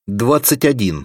21.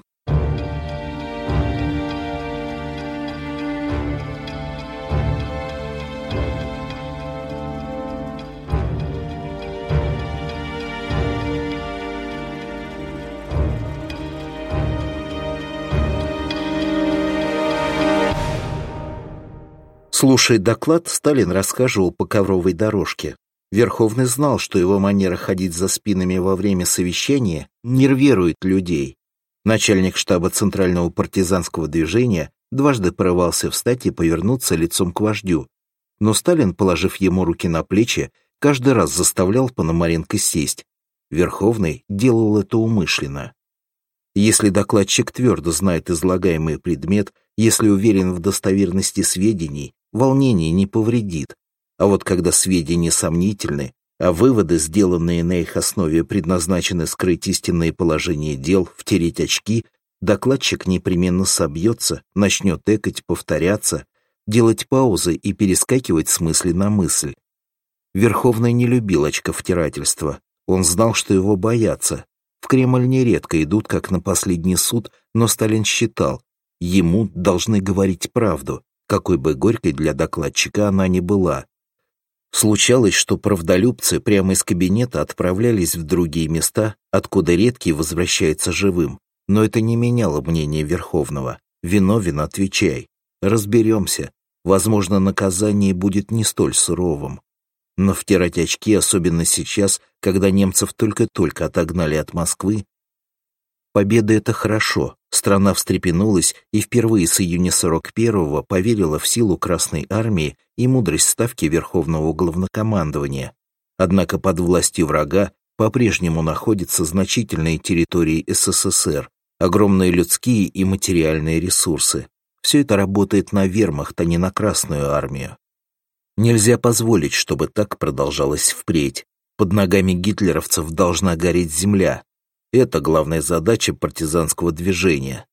Слушая доклад, Сталин расхаживал по ковровой дорожке. Верховный знал, что его манера ходить за спинами во время совещания нервирует людей. Начальник штаба Центрального партизанского движения дважды порывался встать и повернуться лицом к вождю. Но Сталин, положив ему руки на плечи, каждый раз заставлял Пономаренко сесть. Верховный делал это умышленно. Если докладчик твердо знает излагаемый предмет, если уверен в достоверности сведений, волнение не повредит. А вот когда сведения сомнительны, а выводы, сделанные на их основе, предназначены скрыть истинное положение дел, втереть очки, докладчик непременно собьется, начнет экать, повторяться, делать паузы и перескакивать с мысли на мысль. Верховный не любил очковтирательства. Он знал, что его боятся. В Кремль нередко идут, как на последний суд, но Сталин считал, ему должны говорить правду, какой бы горькой для докладчика она ни была. Случалось, что правдолюбцы прямо из кабинета отправлялись в другие места, откуда редкий возвращается живым. Но это не меняло мнение Верховного. Виновен — отвечай. Разберемся. Возможно, наказание будет не столь суровым. Но втирать очки, особенно сейчас, когда немцев только-только отогнали от Москвы. Победа — это хорошо. Страна встрепенулась и впервые с июня 41-го поверила в силу Красной Армии и мудрость ставки Верховного Главнокомандования. Однако под властью врага по-прежнему находятся значительные территории СССР, огромные людские и материальные ресурсы. Все это работает на вермахт, а не на Красную Армию. Нельзя позволить, чтобы так продолжалось впредь. Под ногами гитлеровцев должна гореть земля. Это главная задача партизанского движения.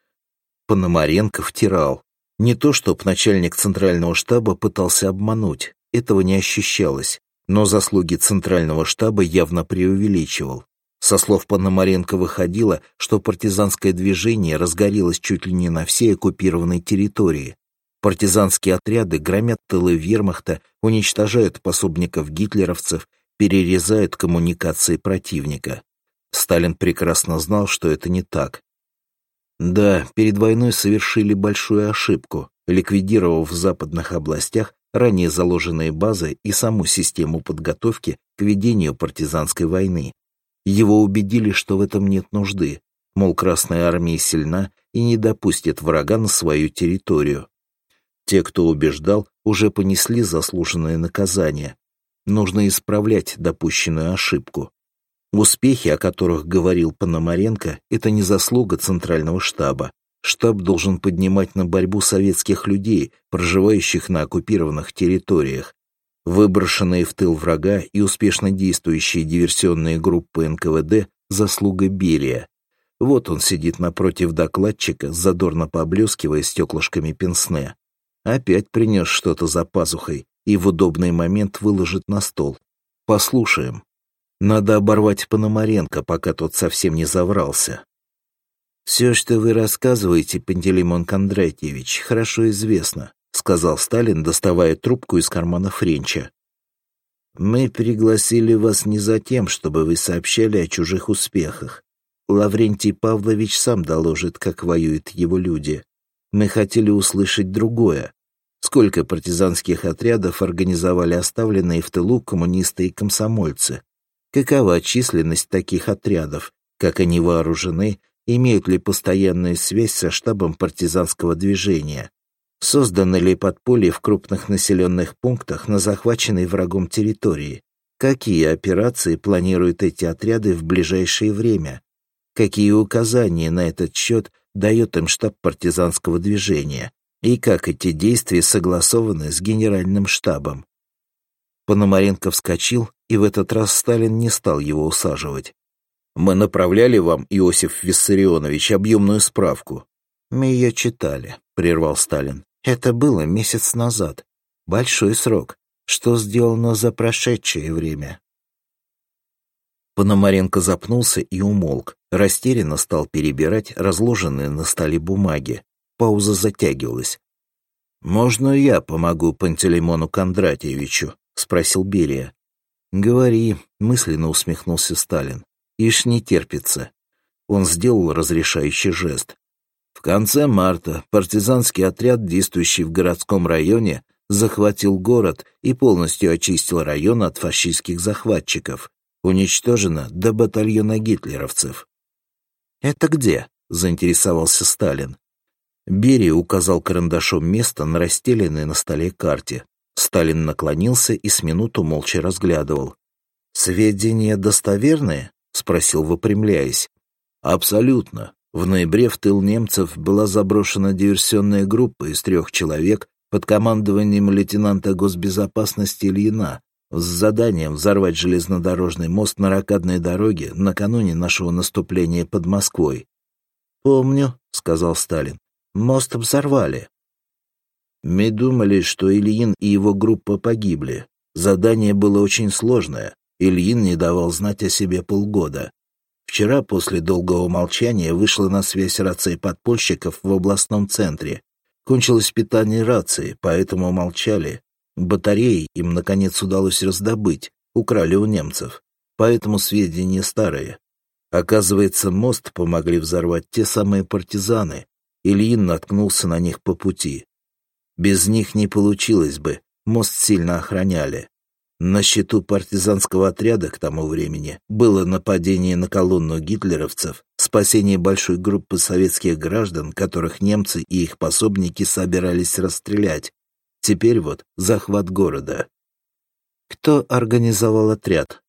Пономаренко втирал. Не то, чтоб начальник Центрального штаба пытался обмануть, этого не ощущалось, но заслуги Центрального штаба явно преувеличивал. Со слов Пономаренко выходило, что партизанское движение разгорелось чуть ли не на всей оккупированной территории. Партизанские отряды громят тылы вермахта, уничтожают пособников гитлеровцев, перерезают коммуникации противника. Сталин прекрасно знал, что это не так. Да, перед войной совершили большую ошибку, ликвидировав в западных областях ранее заложенные базы и саму систему подготовки к ведению партизанской войны. Его убедили, что в этом нет нужды, мол, Красная Армия сильна и не допустит врага на свою территорию. Те, кто убеждал, уже понесли заслуженное наказание. Нужно исправлять допущенную ошибку. Успехи, о которых говорил Пономаренко, это не заслуга Центрального штаба. Штаб должен поднимать на борьбу советских людей, проживающих на оккупированных территориях. Выброшенные в тыл врага и успешно действующие диверсионные группы НКВД – заслуга Берия. Вот он сидит напротив докладчика, задорно поблескивая стеклышками пенсне. Опять принес что-то за пазухой и в удобный момент выложит на стол. Послушаем. Надо оборвать Пономаренко, пока тот совсем не заврался. «Все, что вы рассказываете, Пантелеймон Кондратьевич, хорошо известно», — сказал Сталин, доставая трубку из кармана Френча. «Мы пригласили вас не за тем, чтобы вы сообщали о чужих успехах. Лаврентий Павлович сам доложит, как воюют его люди. Мы хотели услышать другое. Сколько партизанских отрядов организовали оставленные в тылу коммунисты и комсомольцы? Какова численность таких отрядов? Как они вооружены? Имеют ли постоянную связь со штабом партизанского движения? Созданы ли подполья в крупных населенных пунктах на захваченной врагом территории? Какие операции планируют эти отряды в ближайшее время? Какие указания на этот счет дает им штаб партизанского движения? И как эти действия согласованы с генеральным штабом?» Пономаренко вскочил, и в этот раз Сталин не стал его усаживать. «Мы направляли вам, Иосиф Виссарионович, объемную справку». «Мы ее читали», — прервал Сталин. «Это было месяц назад. Большой срок. Что сделано за прошедшее время?» Пономаренко запнулся и умолк, растерянно стал перебирать разложенные на столе бумаги. Пауза затягивалась. «Можно я помогу Пантелеймону Кондратьевичу?» — спросил Берия. «Говори», — мысленно усмехнулся Сталин. «Ишь не терпится». Он сделал разрешающий жест. В конце марта партизанский отряд, действующий в городском районе, захватил город и полностью очистил район от фашистских захватчиков. Уничтожено до батальона гитлеровцев. «Это где?» — заинтересовался Сталин. Берия указал карандашом место на расстеленной на столе карте. Сталин наклонился и с минуту молча разглядывал. «Сведения достоверные?» — спросил, выпрямляясь. «Абсолютно. В ноябре в тыл немцев была заброшена диверсионная группа из 3 человек под командованием лейтенанта госбезопасности Ильина с заданием взорвать железнодорожный мост на рокадной дороге накануне нашего наступления под Москвой». «Помню», — сказал Сталин. «Мост взорвали». «Мы думали, что Ильин и его группа погибли. Задание было очень сложное. Ильин не давал знать о себе полгода. Вчера после долгого молчания вышла на связь рация подпольщиков в областном центре. Кончилось питание рации, поэтому молчали. Батареи им, наконец, удалось раздобыть, украли у немцев. Поэтому сведения старые. Оказывается, мост помогли взорвать те самые партизаны. Ильин наткнулся на них по пути. Без них не получилось бы, мост сильно охраняли. На счету партизанского отряда к тому времени было нападение на колонну гитлеровцев, спасение большой группы советских граждан, которых немцы и их пособники собирались расстрелять. Теперь вот захват города. Кто организовал отряд?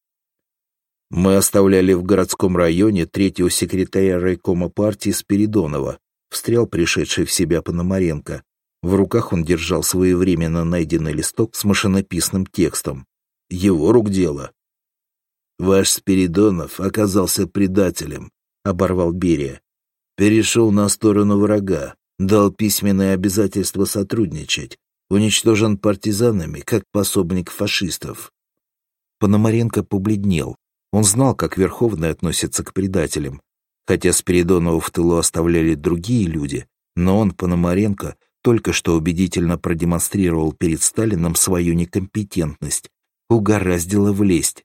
Мы оставляли в городском районе 3-го секретаря райкома партии Спиридонова, встрял пришедший в себя Пономаренко. В руках он держал своевременно найденный листок с машинописным текстом. Его рук дело. «Ваш Спиридонов оказался предателем», — оборвал Берия. «Перешел на сторону врага, дал письменное обязательство сотрудничать, уничтожен партизанами, как пособник фашистов». Пономаренко побледнел. Он знал, как Верховный относится к предателям. Хотя Спиридонова в тылу оставляли другие люди, но он, Пономаренко, только что убедительно продемонстрировал перед Сталином свою некомпетентность. Угораздило влезть.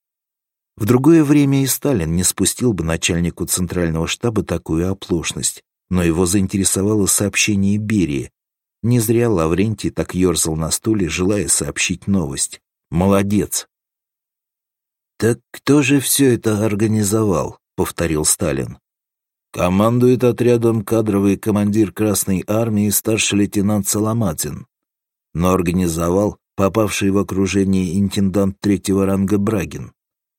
В другое время и Сталин не спустил бы начальнику Центрального штаба такую оплошность, но его заинтересовало сообщение Берии. Не зря Лаврентий так ерзал на стуле, желая сообщить новость. Молодец. «Так кто же все это организовал?» — повторил Сталин. «Командует отрядом кадровый командир Красной армии старший лейтенант Соломатин. Но организовал попавший в окружение интендант 3-го ранга Брагин.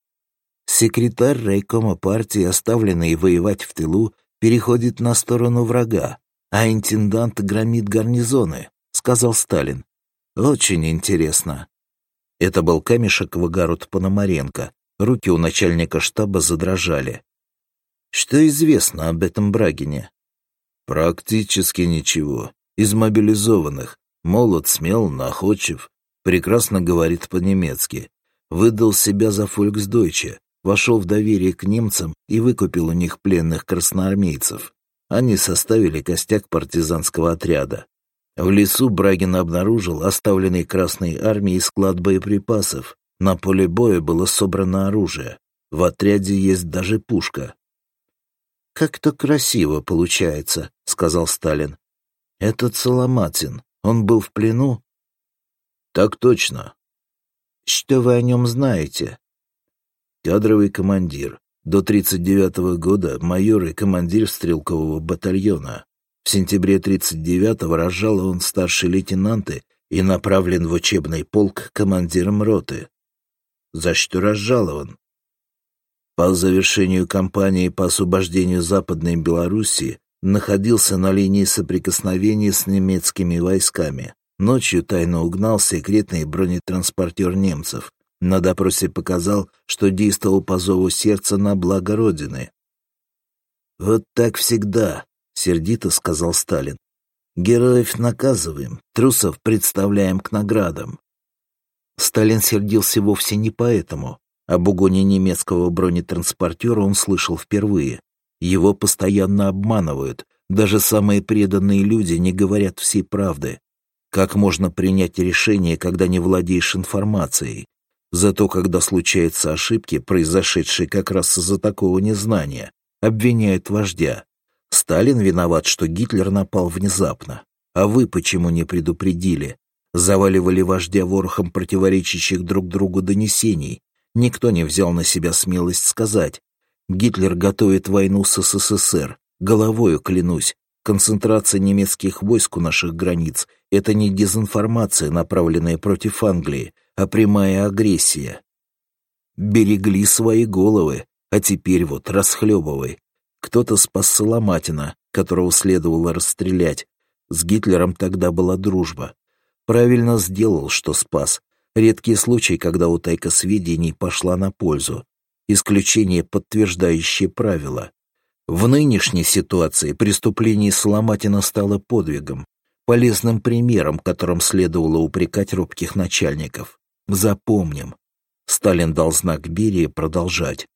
Секретарь райкома партии, оставленный воевать в тылу, переходит на сторону врага, а интендант громит гарнизоны», — сказал Сталин. «Очень интересно». Это был камешек в огород Пономаренко. Руки у начальника штаба задрожали. «Что известно об этом Брагине?» «Практически ничего. Из мобилизованных. Молод, смел, находчив. Прекрасно говорит по-немецки. Выдал себя за фольксдойче, вошел в доверие к немцам и выкупил у них пленных красноармейцев. Они составили костяк партизанского отряда. В лесу Брагин обнаружил оставленный Красной армией склад боеприпасов. На поле боя было собрано оружие. В отряде есть даже пушка. «Как-то красиво получается», — сказал Сталин. «Этот Соломатин, он был в плену?» «Так точно». «Что вы о нем знаете?» «Кадровый командир. До 1939 года майор и командир стрелкового батальона. В сентябре 1939 разжалован в старшие лейтенанты и направлен в учебный полк командиром роты». «За что разжалован?» По завершению кампании по освобождению Западной Белоруссии находился на линии соприкосновения с немецкими войсками. Ночью тайно угнал секретный бронетранспортер немцев. На допросе показал, что действовал по зову сердца на благо Родины. «Вот так всегда», — сердито сказал Сталин. «Героев наказываем, трусов представляем к наградам». Сталин сердился вовсе не поэтому. Об угоне немецкого бронетранспортера он слышал впервые. Его постоянно обманывают. Даже самые преданные люди не говорят всей правды. Как можно принять решение, когда не владеешь информацией? Зато когда случаются ошибки, произошедшие как раз из-за такого незнания, обвиняют вождя. Сталин виноват, что Гитлер напал внезапно. А вы почему не предупредили? Заваливали вождя ворохом противоречащих друг другу донесений. Никто не взял на себя смелость сказать: Гитлер готовит войну с СССР. Головою клянусь, концентрация немецких войск у наших границ — это не дезинформация, направленная против Англии, а прямая агрессия. Берегли свои головы, а теперь вот расхлебывай. Кто-то спас Соломатина, которого следовало расстрелять. С Гитлером тогда была дружба. Правильно сделал, что спас. Редкий случай, когда утайка сведений пошла на пользу. Исключение, подтверждающее правило. В нынешней ситуации преступление Соломатина стало подвигом, полезным примером, которым следовало упрекать робких начальников. Запомним. Сталин дал знак Берии продолжать.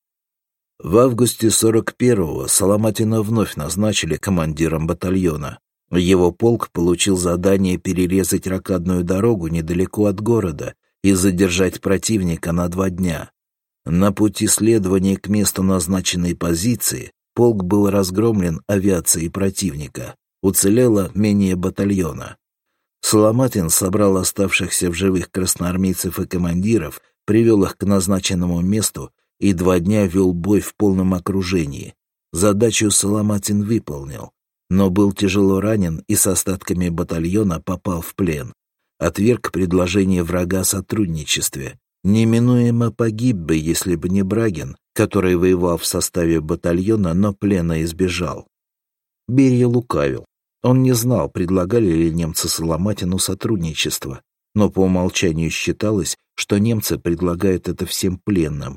В августе 41-го Соломатина вновь назначили командиром батальона. Его полк получил задание перерезать рокадную дорогу недалеко от города и задержать противника на 2 дня. На пути следования к месту назначенной позиции полк был разгромлен авиацией противника. Уцелело менее батальона. Соломатин собрал оставшихся в живых красноармейцев и командиров, привел их к назначенному месту и 2 дня вел бой в полном окружении. Задачу Соломатин выполнил, но был тяжело ранен и с остатками батальона попал в плен. Отверг предложение врага о сотрудничестве. Неминуемо погиб бы, если бы не Брагин, который воевал в составе батальона, но плена избежал. Берия лукавил. Он не знал, предлагали ли немцы Соломатину сотрудничество, но по умолчанию считалось, что немцы предлагают это всем пленным.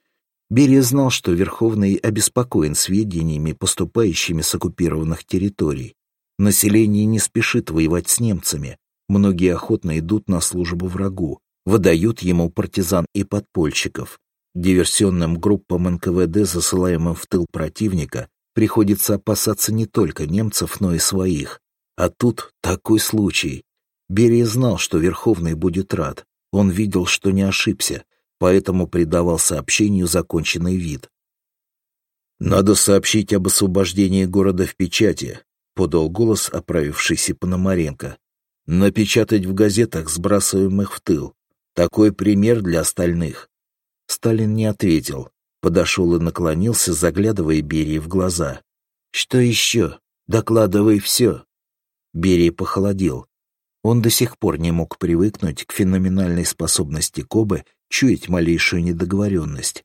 Берия знал, что Верховный обеспокоен сведениями, поступающими с оккупированных территорий. Население не спешит воевать с немцами. Многие охотно идут на службу врагу, выдают ему партизан и подпольщиков. Диверсионным группам НКВД, засылаемым в тыл противника, приходится опасаться не только немцев, но и своих. А тут такой случай. Берия знал, что Верховный будет рад. Он видел, что не ошибся, поэтому придавал сообщению законченный вид. «Надо сообщить об освобождении города в печати», — подал голос оправившийся Пономаренко. «Напечатать в газетах, сбрасываемых в тыл. Такой пример для остальных». Сталин не ответил. Подошел и наклонился, заглядывая Берии в глаза. «Что еще? Докладывай все». Берия похолодел. Он до сих пор не мог привыкнуть к феноменальной способности Кобы чуять малейшую недоговоренность.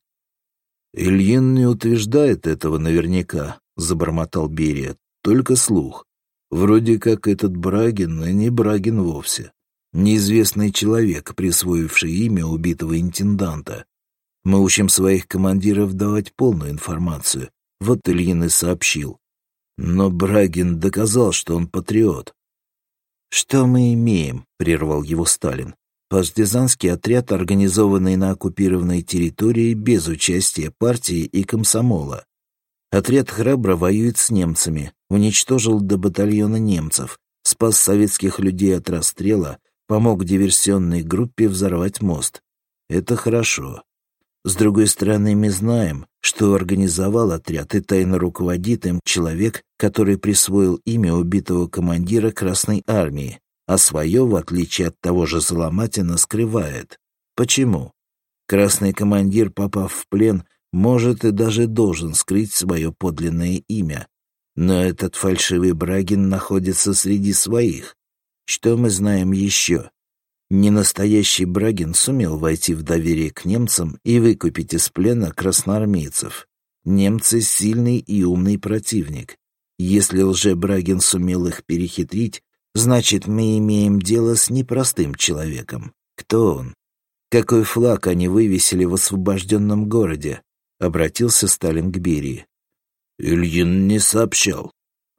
«Ильин не утверждает этого наверняка», — забормотал Берия. «Только слух. Вроде как этот Брагин, и не Брагин вовсе. Неизвестный человек, присвоивший имя убитого интенданта. Мы учим своих командиров давать полную информацию. Вот Ильин и сообщил. Но Брагин доказал, что он патриот». «Что мы имеем?» — прервал его Сталин. «Партизанский отряд, организованный на оккупированной территории без участия партии и комсомола. Отряд храбро воюет с немцами, уничтожил до батальона немцев, спас советских людей от расстрела, помог диверсионной группе взорвать мост. Это хорошо. С другой стороны, мы знаем, что организовал отряд и тайно руководит им человек, который присвоил имя убитого командира Красной Армии, а свое, в отличие от того же Соломатина, скрывает. Почему? Красный командир, попав в плен, может и даже должен скрыть свое подлинное имя. Но этот фальшивый Брагин находится среди своих. Что мы знаем еще? Ненастоящий Брагин сумел войти в доверие к немцам и выкупить из плена красноармейцев. Немцы — сильный и умный противник. Если лже-Брагин сумел их перехитрить, значит, мы имеем дело с непростым человеком. Кто он? Какой флаг они вывесили в освобожденном городе? Обратился Сталин к Берии. Ильин не сообщал.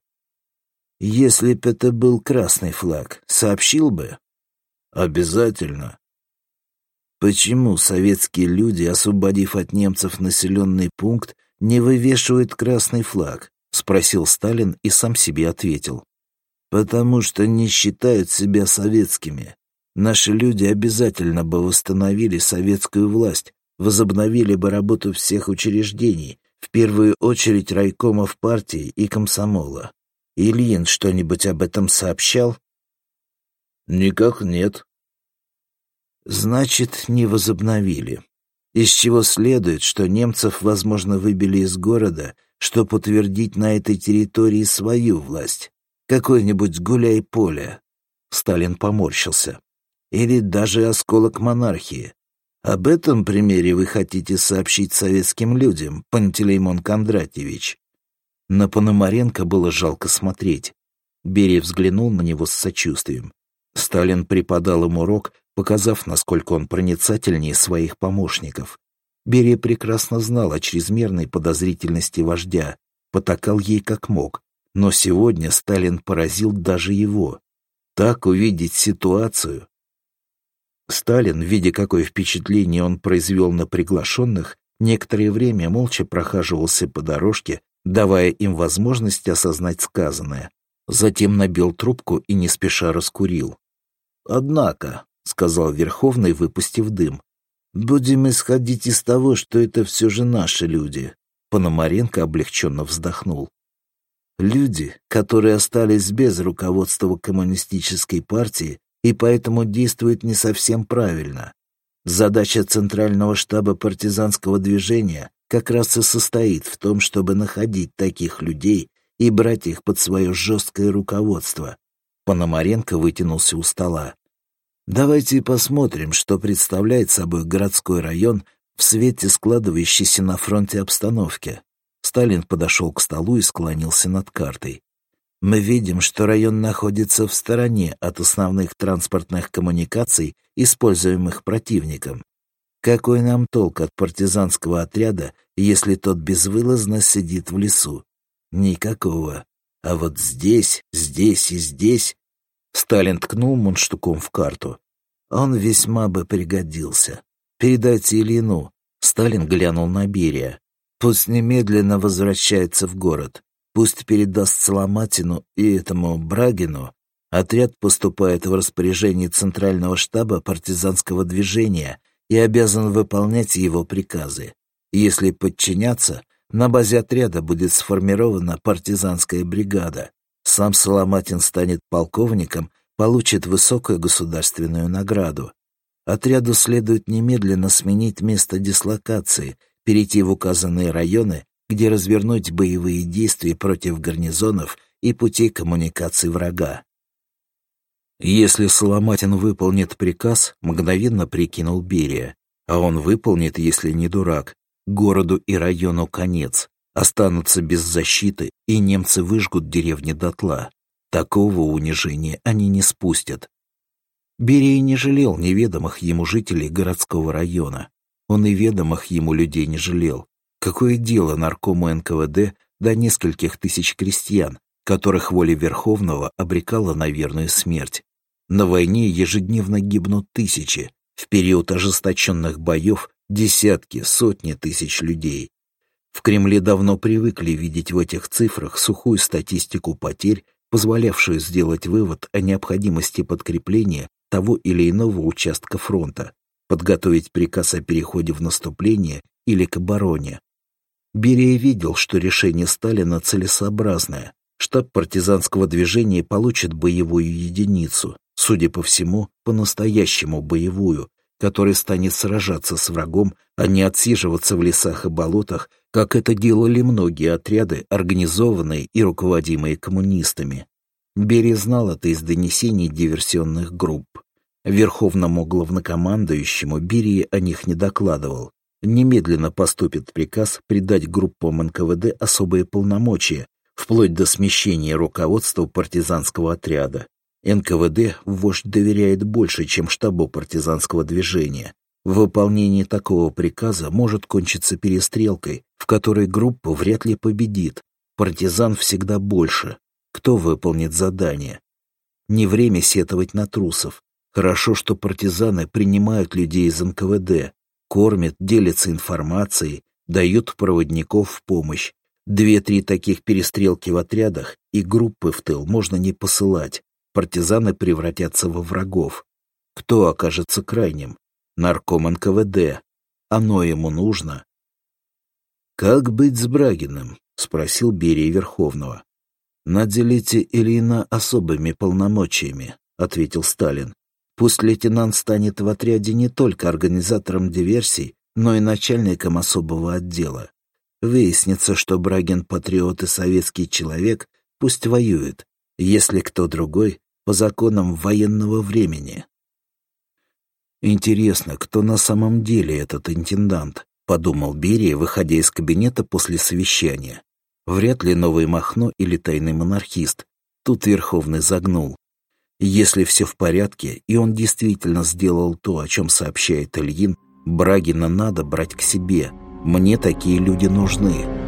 Если б это был красный флаг, сообщил бы? Обязательно. Почему советские люди, освободив от немцев населенный пункт, не вывешивают красный флаг? Спросил Сталин и сам себе ответил. Потому что не считают себя советскими. Наши люди обязательно бы восстановили советскую власть, возобновили бы работу всех учреждений, в первую очередь райкомов партии и комсомола. Ильин что-нибудь об этом сообщал? Никак нет. Значит, не возобновили. Из чего следует, что немцев, возможно, выбили из города, чтобы утвердить на этой территории свою власть. Какое-нибудь гуляй-поле. Сталин поморщился. Или даже осколок монархии. Об этом примере вы хотите сообщить советским людям, Пантелеймон Кондратьевич? На Пономаренко было жалко смотреть. Берия взглянул на него с сочувствием. Сталин преподал ему урок, показав, насколько он проницательнее своих помощников. Берия прекрасно знал о чрезмерной подозрительности вождя, потакал ей как мог, но сегодня Сталин поразил даже его. Так увидеть ситуацию. Сталин, видя, какое впечатление он произвел на приглашенных, некоторое время молча прохаживался по дорожке, давая им возможность осознать сказанное. Затем набил трубку и не спеша раскурил. «Однако», — сказал Верховный, выпустив дым, — «будем исходить из того, что это все же наши люди». Пономаренко облегченно вздохнул. «Люди, которые остались без руководства коммунистической партии и поэтому действуют не совсем правильно. Задача Центрального штаба партизанского движения как раз и состоит в том, чтобы находить таких людей и брать их под свое жесткое руководство». Пономаренко вытянулся у стола. «Давайте посмотрим, что представляет собой городской район в свете складывающейся на фронте обстановки». Сталин подошел к столу и склонился над картой. «Мы видим, что район находится в стороне от основных транспортных коммуникаций, используемых противником. Какой нам толк от партизанского отряда, если тот безвылазно сидит в лесу? Никакого. А вот здесь и здесь...» Сталин ткнул мундштуком в карту. «Он весьма бы пригодился. Передайте Ильину». Сталин глянул на Берия. «Пусть немедленно возвращается в город. Пусть передаст Соломатину и этому Брагину. Отряд поступает в распоряжение Центрального штаба партизанского движения и обязан выполнять его приказы. Если подчиняться, на базе отряда будет сформирована партизанская бригада. Сам Соломатин станет полковником, получит высокую государственную награду. Отряду следует немедленно сменить место дислокации, перейти в указанные районы, где развернуть боевые действия против гарнизонов и путей коммуникации врага. Если Соломатин выполнит приказ, мгновенно прикинул Берия, а он выполнит, если не дурак, городу и району конец. Останутся без защиты, и немцы выжгут деревни дотла. Такого унижения они не спустят. Берия не жалел неведомых ему жителей городского района. Он и ведомых ему людей не жалел. Какое дело наркому НКВД до нескольких тысяч крестьян, которых воля Верховного обрекала на верную смерть? На войне ежедневно гибнут тысячи, в период ожесточенных боев десятки, сотни тысяч людей. В Кремле давно привыкли видеть в этих цифрах сухую статистику потерь, позволявшую сделать вывод о необходимости подкрепления того или иного участка фронта, подготовить приказ о переходе в наступление или к обороне. Берия видел, что решение Сталина целесообразное. Штаб партизанского движения получит боевую единицу, судя по всему, по-настоящему боевую, которая станет сражаться с врагом, а не отсиживаться в лесах и болотах, как это делали многие отряды, организованные и руководимые коммунистами. Берия знал это из донесений диверсионных групп. Верховному главнокомандующему Берия о них не докладывал. Немедленно поступит приказ придать группам НКВД особые полномочия, вплоть до смещения руководства партизанского отряда. НКВД вождь доверяет больше, чем штабу партизанского движения. В выполнении такого приказа может кончиться перестрелкой, в которой группа вряд ли победит. Партизан всегда больше. Кто выполнит задание? Не время сетовать на трусов. Хорошо, что партизаны принимают людей из НКВД, кормят, делятся информацией, дают проводников в помощь. 2-3 таких перестрелки в отрядах и группы в тыл можно не посылать. Партизаны превратятся во врагов. Кто окажется крайним? Нарком НКВД. Оно ему нужно. «Как быть с Брагиным?» — спросил Берия Верховного. «Наделите Ильина особыми полномочиями», — ответил Сталин. «Пусть лейтенант станет в отряде не только организатором диверсий, но и начальником особого отдела. Выяснится, что Брагин патриот и советский человек, пусть воюет, если кто другой, по законам военного времени». «Интересно, кто на самом деле этот интендант?» — подумал Берия, выходя из кабинета после совещания. «Вряд ли новый Махно или тайный монархист. Тут Верховный загнул. Если все в порядке, и он действительно сделал то, о чем сообщает Ильин, Брагина надо брать к себе. Мне такие люди нужны».